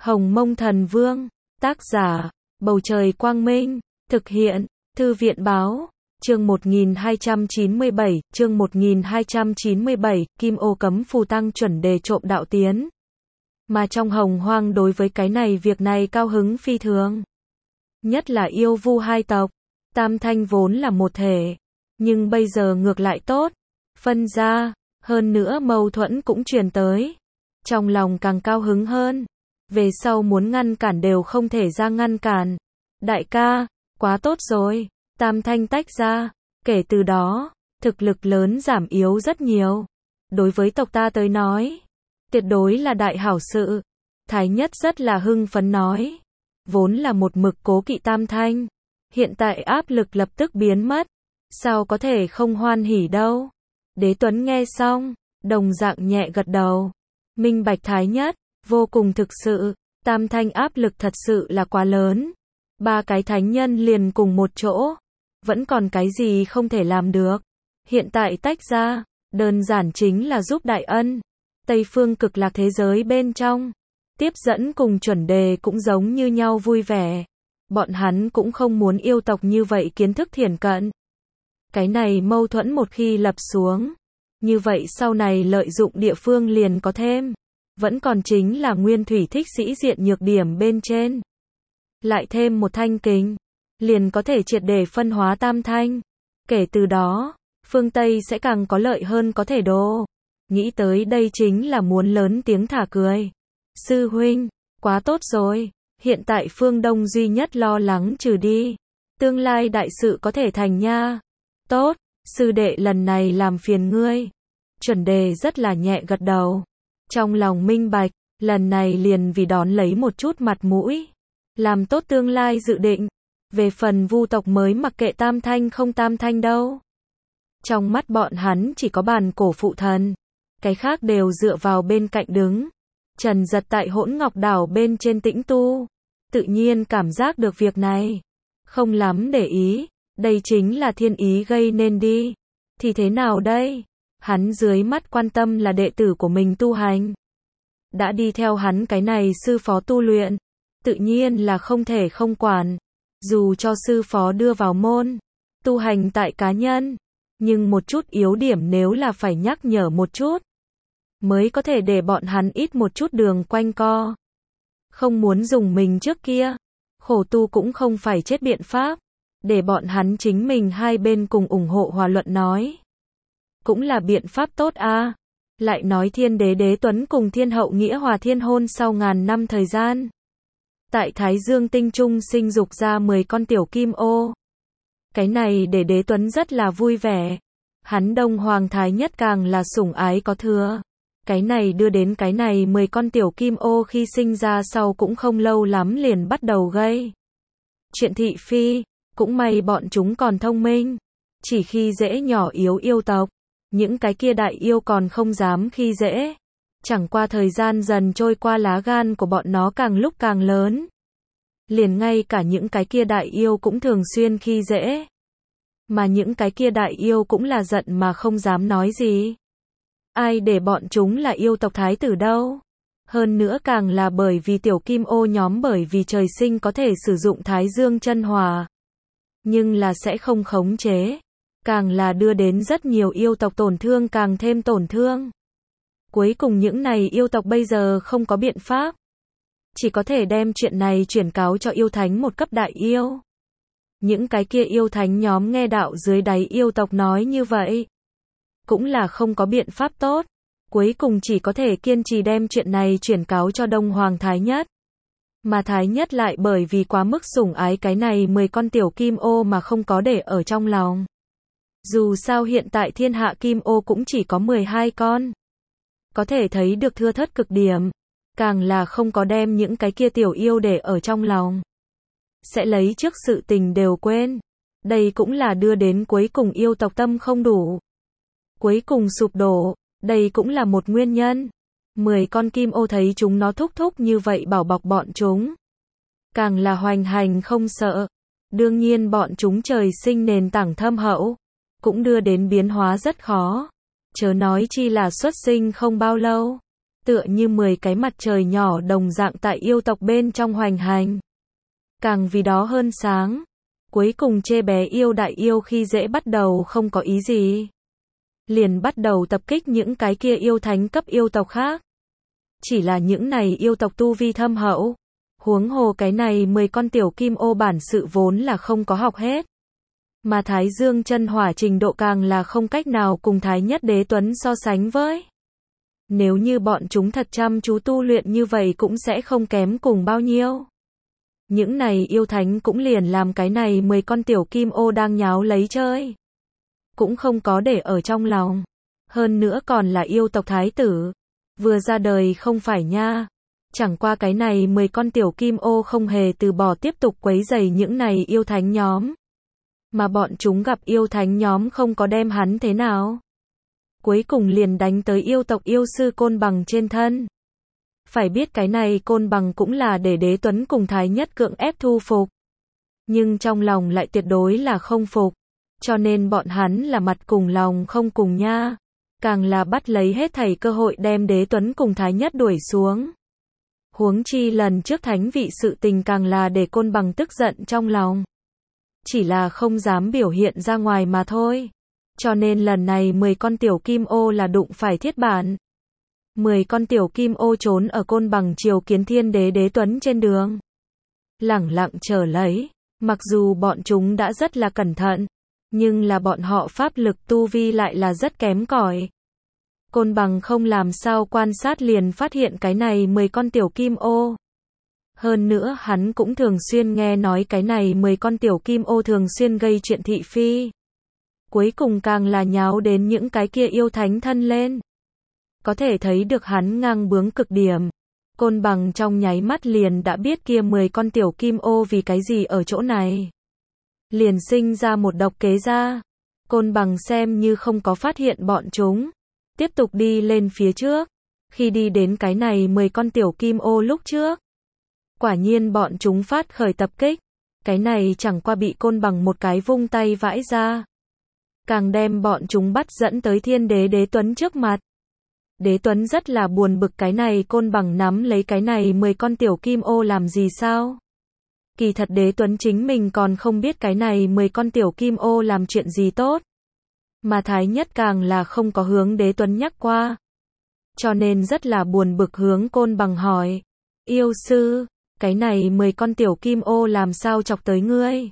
Hồng Mông Thần Vương, tác giả, Bầu Trời Quang Minh, thực hiện, Thư viện Báo, chương 1297, Kim Ô cấm phù tăng chuẩn đề trộm đạo tiến. Mà trong Hồng Hoang đối với cái này việc này cao hứng phi thường. Nhất là yêu vu hai tộc, Tam Thanh vốn là một thể, nhưng bây giờ ngược lại tốt, phân ra, hơn nữa mâu thuẫn cũng truyền tới. Trong lòng càng cao hứng hơn, về sau muốn ngăn cản đều không thể ra ngăn cản. Đại ca, quá tốt rồi, Tam Thanh tách ra, kể từ đó, thực lực lớn giảm yếu rất nhiều. Đối với tộc ta tới nói, tuyệt đối là đại hảo sự. Thái Nhất rất là hưng phấn nói, vốn là một mực cố kỵ Tam Thanh, hiện tại áp lực lập tức biến mất, sao có thể không hoan hỉ đâu. Đế Tuấn nghe xong, đồng dạng nhẹ gật đầu, minh bạch Thái Nhất, vô cùng thực sự, Tam Thanh áp lực thật sự là quá lớn. Ba cái thánh nhân liền cùng một chỗ, vẫn còn cái gì không thể làm được. Hiện tại tách ra, đơn giản chính là giúp đại ân. Tây phương cực lạc thế giới bên trong, tiếp dẫn cùng chuẩn đề cũng giống như nhau vui vẻ. Bọn hắn cũng không muốn yêu tộc như vậy kiến thức thiển cận. Cái này mâu thuẫn một khi lập xuống, như vậy sau này lợi dụng địa phương liền có thêm. Vẫn còn chính là nguyên thủy thích sĩ diện nhược điểm bên trên. Lại thêm một thanh kính, liền có thể triệt để phân hóa Tam Thanh. Kể từ đó, phương Tây sẽ càng có lợi hơn có thể đồ. Nghĩ tới đây chính là muốn lớn tiếng thả cười. Sư huynh, quá tốt rồi, hiện tại phương Đông duy nhất lo lắng trừ đi. Tương lai đại sự có thể thành nha. Tốt, sư đệ lần này làm phiền ngươi. Chuẩn đề rất là nhẹ gật đầu. Trong lòng minh bạch, lần này liền vì đón lấy một chút mặt mũi. Làm tốt tương lai dự định. Về phần vu tộc mới mặc kệ Tam Thanh không Tam Thanh đâu. Trong mắt bọn hắn chỉ có bàn cổ phụ thần. Cái khác đều dựa vào bên cạnh đứng. Trần Giật tại Hỗn Ngọc Đảo bên trên tĩnh tu. Tự nhiên cảm giác được việc này. Không lắm để ý. Đây chính là thiên ý gây nên đi. Thì thế nào đây? Hắn dưới mắt quan tâm là đệ tử của mình tu hành. Đã đi theo hắn cái này sư phó tu luyện. Tự nhiên là không thể không quản. Dù cho sư phó đưa vào môn, tu hành tại cá nhân. Nhưng một chút yếu điểm nếu là phải nhắc nhở một chút, mới có thể để bọn hắn ít một chút đường quanh co. Không muốn dùng mình trước kia. Khổ tu cũng không phải chết biện pháp. Để bọn hắn chính mình hai bên cùng ủng hộ hòa luận nói. Cũng là biện pháp tốt a. Lại nói Thiên Đế Đế Tuấn cùng Thiên Hậu Nghĩa Hòa thiên hôn sau ngàn năm thời gian. Tại Thái Dương tinh trung sinh dục ra 10 con tiểu kim ô. Cái này để Đế Tuấn rất là vui vẻ. Hắn Đông Hoàng Thái Nhất càng là sủng ái có thừa. Cái này đưa đến cái này 10 con tiểu kim ô khi sinh ra sau cũng không lâu lắm liền bắt đầu gây chuyện thị phi. Cũng may bọn chúng còn thông minh. Chỉ khi dễ nhỏ yếu yêu tộc. Những cái kia đại yêu còn không dám khi dễ. Chẳng qua thời gian dần trôi qua lá gan của bọn nó càng lúc càng lớn. Liền ngay cả những cái kia đại yêu cũng thường xuyên khi dễ. Mà những cái kia đại yêu cũng là giận mà không dám nói gì. Ai để bọn chúng là yêu tộc thái tử đâu. Hơn nữa càng là bởi vì tiểu kim ô nhóm bởi vì trời sinh có thể sử dụng Thái Dương chân hỏa. Nhưng là sẽ không khống chế. Càng là đưa đến rất nhiều yêu tộc tổn thương càng thêm tổn thương. Cuối cùng những này yêu tộc bây giờ không có biện pháp. Chỉ có thể đem chuyện này chuyển cáo cho yêu thánh một cấp đại yêu. Những cái kia yêu thánh nhóm nghe đạo dưới đáy yêu tộc nói như vậy. Cũng là không có biện pháp tốt. Cuối cùng chỉ có thể kiên trì đem chuyện này chuyển cáo cho Đông Hoàng Thái Nhất. Mà Thái Nhất lại bởi vì quá mức sủng ái cái này 10 con tiểu kim ô mà không có để ở trong lòng. Dù sao hiện tại thiên hạ kim ô cũng chỉ có 12 con. Có thể thấy được thưa thớt cực điểm. Càng là không có đem những cái kia tiểu yêu để ở trong lòng. Sẽ lấy trước sự tình đều quên. Đây cũng là đưa đến cuối cùng yêu tộc tâm không đủ. Cuối cùng sụp đổ. Đây cũng là một nguyên nhân. 10 con kim ô thấy chúng nó thúc thúc như vậy bảo bọc bọn chúng. Càng là hoành hành không sợ. Đương nhiên bọn chúng trời sinh nền tảng thâm hậu. Cũng đưa đến biến hóa rất khó. Chớ nói chi là xuất sinh không bao lâu. tựa như 10 cái mặt trời nhỏ đồng dạng tại yêu tộc bên trong hoành hành. Càng vì đó hơn sáng. Cuối cùng chê bé yêu đại yêu khi dễ bắt đầu không có ý gì. Liền bắt đầu tập kích những cái kia yêu thánh cấp yêu tộc khác. Chỉ là những này yêu tộc tu vi thâm hậu. Huống hồ cái này 10 con tiểu kim ô bản sự vốn là không có học hết. Mà Thái Dương chân hỏa trình độ càng là không cách nào cùng Thái Nhất Đế Tuấn so sánh với. Nếu như bọn chúng thật chăm chú tu luyện như vậy cũng sẽ không kém cùng bao nhiêu. Những này yêu thánh cũng liền làm cái này 10 con tiểu kim ô đang nháo lấy chơi. Cũng không có để ở trong lòng. Hơn nữa còn là yêu tộc thái tử. Vừa ra đời không phải nha. Chẳng qua cái này 10 con tiểu kim ô không hề từ bỏ tiếp tục quấy rầy những này yêu thánh nhóm. Mà bọn chúng gặp yêu thánh nhóm không có đem hắn thế nào. Cuối cùng liền đánh tới yêu tộc yêu sư Côn Bằng trên thân. Phải biết cái này Côn Bằng cũng là để Đế Tuấn cùng Thái Nhất cưỡng ép thu phục. Nhưng trong lòng lại tuyệt đối là không phục. Cho nên bọn hắn là mặt cùng lòng không cùng nha. Càng là bắt lấy hết thảy cơ hội đem Đế Tuấn cùng Thái Nhất đuổi xuống. Huống chi lần trước thánh vị sự tình càng là để Côn Bằng tức giận trong lòng. Chỉ là không dám biểu hiện ra ngoài mà thôi. Cho nên lần này 10 con tiểu kim ô là đụng phải thiết bản. 10 con tiểu kim ô trốn ở Côn Bằng triều kiến thiên đế Đế Tuấn trên đường. Lẳng lặng chờ lấy. Mặc dù bọn chúng đã rất là cẩn thận. Nhưng là bọn họ pháp lực tu vi lại là rất kém cỏi. Côn Bằng không làm sao quan sát liền phát hiện cái này 10 con tiểu kim ô. Hơn nữa hắn cũng thường xuyên nghe nói cái này 10 con tiểu kim ô thường xuyên gây chuyện thị phi. Cuối cùng càng là nháo đến những cái kia yêu thánh thân lên. Có thể thấy được hắn ngang bướng cực điểm. Côn Bằng trong nháy mắt liền đã biết kia 10 con tiểu kim ô vì cái gì ở chỗ này. Liền sinh ra một độc kế ra. Côn Bằng xem như không có phát hiện bọn chúng. Tiếp tục đi lên phía trước. Khi đi đến cái này 10 con tiểu kim ô lúc trước. Quả nhiên bọn chúng phát khởi tập kích. Cái này chẳng qua bị Côn Bằng một cái vung tay vãi ra. Càng đem bọn chúng bắt dẫn tới thiên đế Đế Tuấn trước mặt. Đế Tuấn rất là buồn bực cái này Côn Bằng nắm lấy cái này 10 con tiểu kim ô làm gì sao? Kỳ thật Đế Tuấn chính mình còn không biết cái này 10 con tiểu kim ô làm chuyện gì tốt. Mà Thái Nhất càng là không có hướng Đế Tuấn nhắc qua. Cho nên rất là buồn bực hướng Côn Bằng hỏi. Yêu sư, cái này 10 con tiểu kim ô làm sao chọc tới ngươi?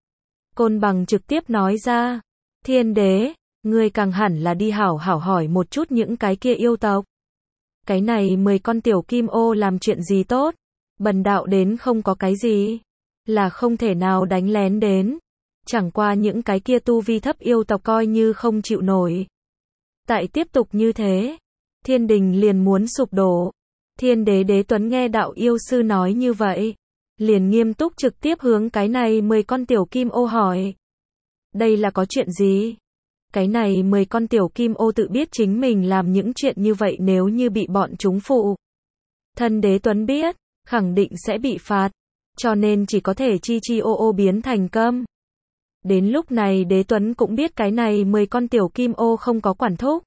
Côn Bằng trực tiếp nói ra. Thiên đế, ngươi càng hẳn là đi hảo hỏi một chút những cái kia yêu tộc. Cái này 10 con tiểu kim ô làm chuyện gì tốt? Bần đạo đến không có cái gì. Là không thể nào đánh lén đến. Chẳng qua những cái kia tu vi thấp yêu tộc coi như không chịu nổi. Tại tiếp tục như thế, thiên đình liền muốn sụp đổ. Thiên đế Đế Tuấn nghe đạo yêu sư nói như vậy. Liền nghiêm túc trực tiếp hướng cái này 10 con tiểu kim ô hỏi. Đây là có chuyện gì? Cái này 10 con tiểu kim ô tự biết chính mình làm những chuyện như vậy nếu như bị bọn chúng phụ. Thân Đế Tuấn biết, khẳng định sẽ bị phạt. Cho nên chỉ có thể chi ô biến thành câm. Đến lúc này Đế Tuấn cũng biết cái này 10 con tiểu kim ô không có quản thúc.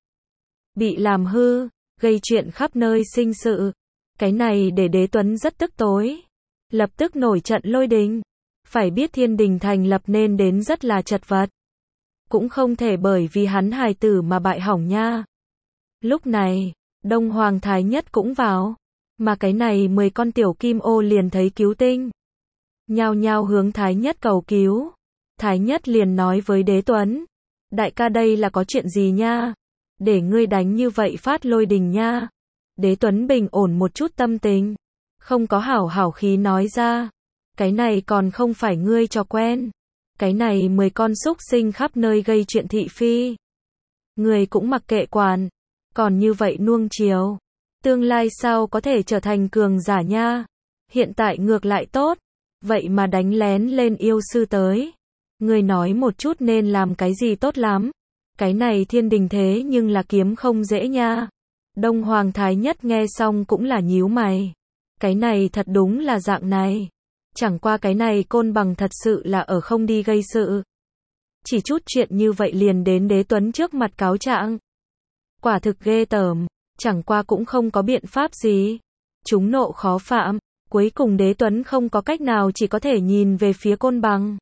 Bị làm hư, gây chuyện khắp nơi sinh sự. Cái này để Đế Tuấn rất tức tối. Lập tức nổi trận lôi đình. Phải biết thiên đình thành lập nên đến rất là chật vật. Cũng không thể bởi vì hắn hài tử mà bại hỏng nha. Lúc này, Đông Hoàng Thái Nhất cũng vào. Mà cái này 10 con tiểu kim ô liền thấy cứu tinh. Nhao nhao hướng Thái Nhất cầu cứu. Thái Nhất liền nói với Đế Tuấn. Đại ca đây là có chuyện gì nha? Để ngươi đánh như vậy phát lôi đình nha. Đế Tuấn bình ổn một chút tâm tình. Không có hảo khí nói ra. Cái này còn không phải ngươi cho quen. Cái này 10 con súc sinh khắp nơi gây chuyện thị phi. Ngươi cũng mặc kệ quản. Còn như vậy nuông chiều. Tương lai sao có thể trở thành cường giả nha. Hiện tại ngược lại tốt. Vậy mà đánh lén lên yêu sư tới. Ngươi nói một chút nên làm cái gì tốt lắm. Cái này thiên đình thế nhưng là kiếm không dễ nha. Đông Hoàng Thái Nhất nghe xong cũng là nhíu mày. Cái này thật đúng là dạng này. Chẳng qua cái này Côn Bằng thật sự là ở không đi gây sự. Chỉ chút chuyện như vậy liền đến Đế Tuấn trước mặt cáo trạng. Quả thực ghê tởm. chẳng qua cũng không có biện pháp gì. Chúng nộ khó phạm, cuối cùng Đế Tuấn không có cách nào chỉ có thể nhìn về phía Côn Bằng.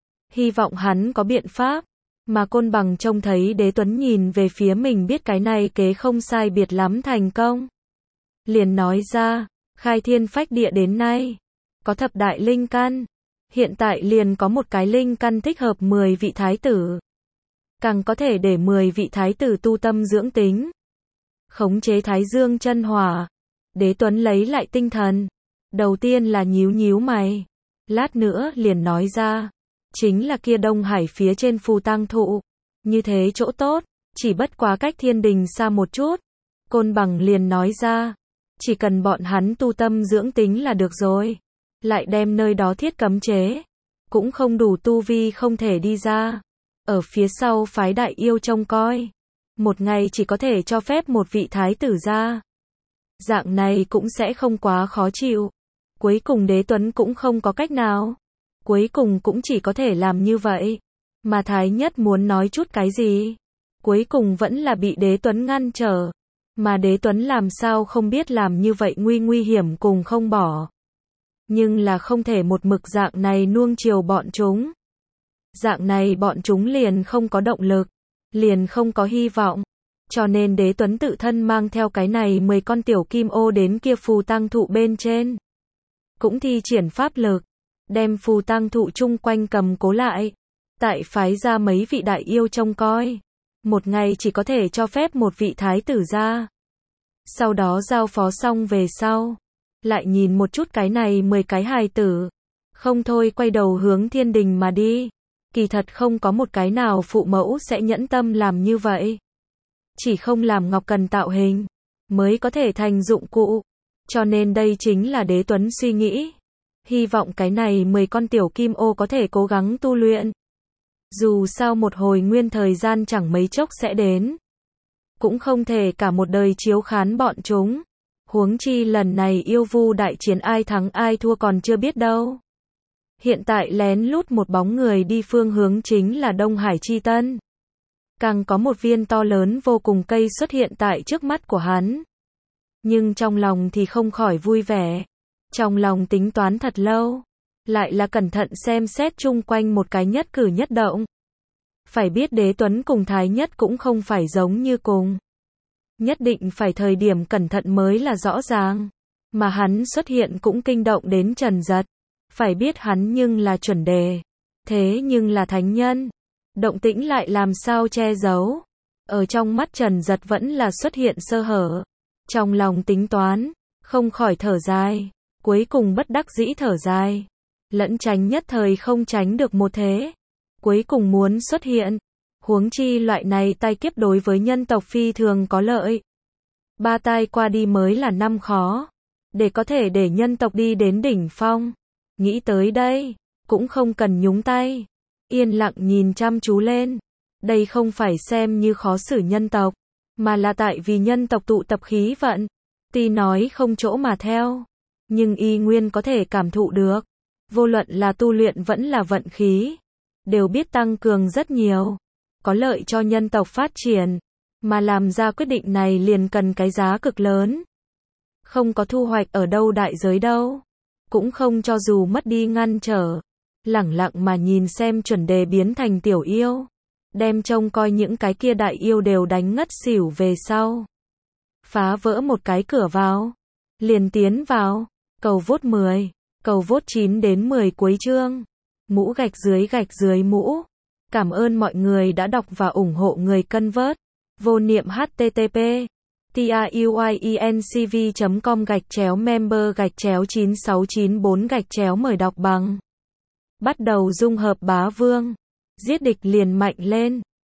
Hy vọng hắn có biện pháp, mà Côn Bằng trông thấy Đế Tuấn nhìn về phía mình biết cái này kế không sai biệt lắm thành công. Liền nói ra, khai thiên phách địa đến nay, có thập đại linh căn, hiện tại liền có một cái linh căn thích hợp 10 vị thái tử. Càng có thể để 10 vị thái tử tu tâm dưỡng tính, khống chế Thái Dương chân hỏa. Đế Tuấn lấy lại tinh thần, đầu tiên là nhíu nhíu mày, lát nữa liền nói ra, chính là kia Đông Hải phía trên phù tang thụ, như thế chỗ tốt, chỉ bất quá cách thiên đình xa một chút. Côn Bằng liền nói ra, chỉ cần bọn hắn tu tâm dưỡng tính là được rồi, lại đem nơi đó thiết cấm chế, cũng không đủ tu vi không thể đi ra. Ở phía sau phái đại yêu trông coi, một ngày chỉ có thể cho phép một vị thái tử ra. Dạng này cũng sẽ không quá khó chịu. Cuối cùng Đế Tuấn cũng không có cách nào. Cuối cùng cũng chỉ có thể làm như vậy. Mà Thái Nhất muốn nói chút cái gì, cuối cùng vẫn là bị Đế Tuấn ngăn trở. Mà Đế Tuấn làm sao không biết làm như vậy nguy hiểm cùng không bỏ. Nhưng là không thể một mực dạng này nuông chiều bọn chúng. Dạng này bọn chúng liền không có động lực, liền không có hy vọng. Cho nên Đế Tuấn tự thân mang theo cái này 10 con tiểu kim ô đến kia phù tang thụ bên trên. Cũng thi triển pháp lực, đem phù tang thụ chung quanh cầm cố lại. Tại phái ra mấy vị đại yêu trông coi. Một ngày chỉ có thể cho phép một vị thái tử ra. Sau đó giao phó xong về sau, lại nhìn một chút cái này 10 cái hài tử. Không thôi quay đầu hướng thiên đình mà đi. Kỳ thật không có một cái nào phụ mẫu sẽ nhẫn tâm làm như vậy. Chỉ không làm Ngọc Cần tạo hình, mới có thể thành dụng cụ. Cho nên đây chính là Đế Tuấn suy nghĩ. Hy vọng cái này 10 con tiểu kim ô có thể cố gắng tu luyện. Dù sao một hồi nguyên thời gian chẳng mấy chốc sẽ đến. Cũng không thể cả một đời chiếu khán bọn chúng. Huống chi lần này yêu vu đại chiến ai thắng ai thua còn chưa biết đâu. Hiện tại lén lút một bóng người đi phương hướng chính là Đông Hải Chi Tân. Càng có một viên to lớn vô cùng cây xuất hiện tại trước mắt của hắn. Nhưng trong lòng thì không khỏi vui vẻ. Trong lòng tính toán thật lâu. Lại là cẩn thận xem xét chung quanh một cái nhất cử nhất động. Phải biết Đế Tuấn cùng Thái Nhất cũng không phải giống như cùng. Nhất định phải thời điểm cẩn thận mới là rõ ràng. Mà hắn xuất hiện cũng kinh động đến Trần Giật. Phải biết hắn nhưng là chuẩn đề. Thế nhưng là thánh nhân. Động tĩnh lại làm sao che giấu. Ở trong mắt Trần Giật vẫn là xuất hiện sơ hở. Trong lòng tính toán, không khỏi thở dài. Cuối cùng bất đắc dĩ thở dài. Lẫn tránh nhất thời không tránh được một thế. Cuối cùng muốn xuất hiện. Huống chi loại này tai kiếp đối với nhân tộc phi thường có lợi. 3 tai qua đi mới là 5 khó. Để có thể để nhân tộc đi đến đỉnh phong. Nghĩ tới đây, cũng không cần nhúng tay. Yên lặng nhìn chăm chú lên. Đây không phải xem như khó xử nhân tộc, mà là tại vì nhân tộc tụ tập khí vận. Tuy nói không chỗ mà theo, nhưng y nguyên có thể cảm thụ được. Vô luận là tu luyện vẫn là vận khí, đều biết tăng cường rất nhiều. Có lợi cho nhân tộc phát triển. Mà làm ra quyết định này liền cần cái giá cực lớn. Không có thu hoạch ở đâu đại giới đâu. Cũng không cho dù mất đi ngăn trở. Lẳng lặng mà nhìn xem chuẩn đề biến thành tiểu yêu. Đem trông coi những cái kia đại yêu đều đánh ngất xỉu về sau. Phá vỡ một cái cửa vào. Liền tiến vào. Cầu vote 10. Cầu vote 9 đến 10 cuối chương. Mũ gạch dưới mũ. Cảm ơn mọi người đã đọc và ủng hộ người cân vớt. Vô niệm http truyencv.com/member/9694 mời đọc bằng. Bắt đầu dung hợp bá vương. Giết địch liền mạnh lên.